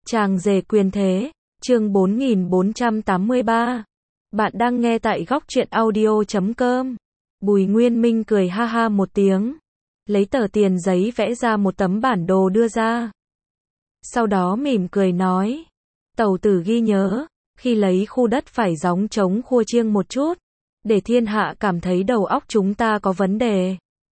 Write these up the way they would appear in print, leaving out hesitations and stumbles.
Chàng rể quyền thế, chương 4483. Bạn đang nghe tại góc truyện audio.com. Bùi Nguyên Minh cười ha ha một tiếng, lấy tờ tiền giấy vẽ ra một tấm bản đồ đưa ra. Sau đó mỉm cười nói, tẩu tử ghi nhớ, khi lấy khu đất phải gióng trống khua chiêng một chút, để thiên hạ cảm thấy đầu óc chúng ta có vấn đề.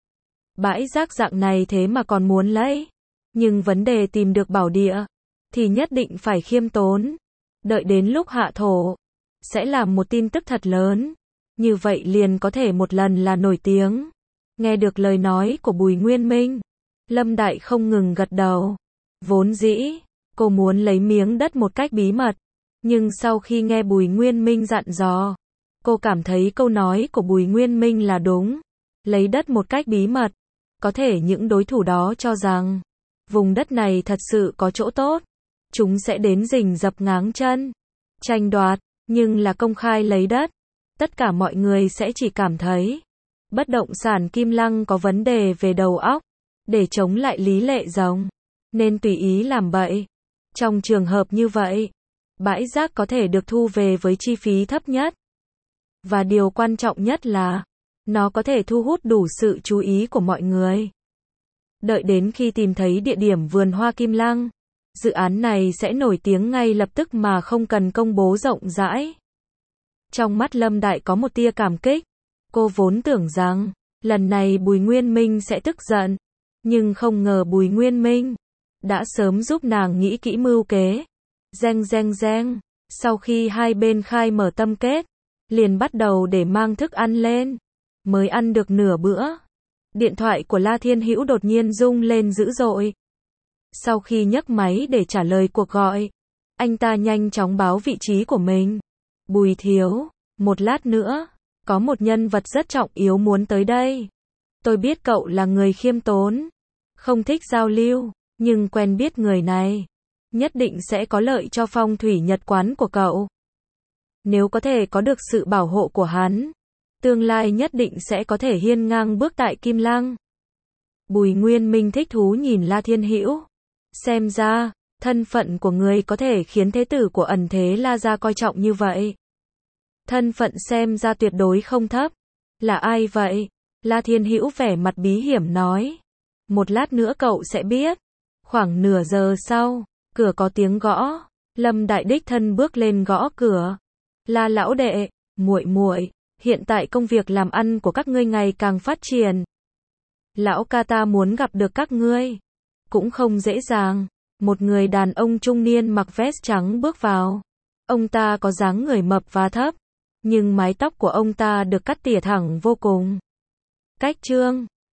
Bãi rác dạng này thế mà còn muốn lấy, nhưng vấn đề tìm được bảo địa thì nhất định phải khiêm tốn. Đợi đến lúc hạ thổ, sẽ là một tin tức thật lớn. Như vậy liền có thể một lần là nổi tiếng. Nghe được lời nói của Bùi Nguyên Minh, Lâm Đại không ngừng gật đầu. Vốn dĩ, cô muốn lấy miếng đất một cách bí mật. Nhưng sau khi nghe Bùi Nguyên Minh dặn dò, cô cảm thấy câu nói của Bùi Nguyên Minh là đúng. Lấy đất một cách bí mật. Có thể những đối thủ đó cho rằng, vùng đất này thật sự có chỗ tốt. Chúng sẽ đến rình rập ngáng chân, tranh đoạt, nhưng là công khai lấy đất. Tất cả mọi người sẽ chỉ cảm thấy, bất động sản Kim Lăng có vấn đề về đầu óc, để chống lại Lý Lệ Rồng, nên tùy ý làm bậy. Trong trường hợp như vậy, bãi rác có thể được thu về với chi phí thấp nhất. Và điều quan trọng nhất là, nó có thể thu hút đủ sự chú ý của mọi người. Đợi đến khi tìm thấy địa điểm vườn hoa Kim Lăng, dự án này sẽ nổi tiếng ngay lập tức mà không cần công bố rộng rãi. Trong mắt Lâm Đại có một tia cảm kích. Cô vốn tưởng rằng, lần này Bùi Nguyên Minh sẽ tức giận. Nhưng không ngờ Bùi Nguyên Minh đã sớm giúp nàng nghĩ kỹ mưu kế. Reng. Sau khi hai bên khai mở tâm kết, liền bắt đầu để mang thức ăn lên. Mới ăn được nửa bữa, điện thoại của La Thiên Hữu đột nhiên rung lên dữ dội. Sau khi nhấc máy để trả lời cuộc gọi, anh ta nhanh chóng báo vị trí của mình. Bùi thiếu, một lát nữa, có một nhân vật rất trọng yếu muốn tới đây. Tôi biết cậu là người khiêm tốn, không thích giao lưu, nhưng quen biết người này, nhất định sẽ có lợi cho phong thủy nhật quán của cậu. Nếu có thể có được sự bảo hộ của hắn, tương lai nhất định sẽ có thể hiên ngang bước tại Kim Lăng. Bùi Nguyên Minh thích thú nhìn La Thiên Hữu. Xem ra, thân phận của người có thể khiến thế tử của ẩn thế La gia coi trọng như vậy. Thân phận xem ra tuyệt đối không thấp. Là ai vậy? La Thiên Hữu vẻ mặt bí hiểm nói. Một lát nữa cậu sẽ biết. Khoảng nửa giờ sau, cửa có tiếng gõ. Lâm Đại đích thân bước lên gõ cửa. La lão đệ, muội, hiện tại công việc làm ăn của các ngươi ngày càng phát triển. Lão ca ta muốn gặp được các ngươi. Cũng không dễ dàng. Một người đàn ông trung niên mặc vest trắng bước vào. Ông ta có dáng người mập và thấp, nhưng mái tóc của ông ta được cắt tỉa thẳng vô cùng. Cách trương,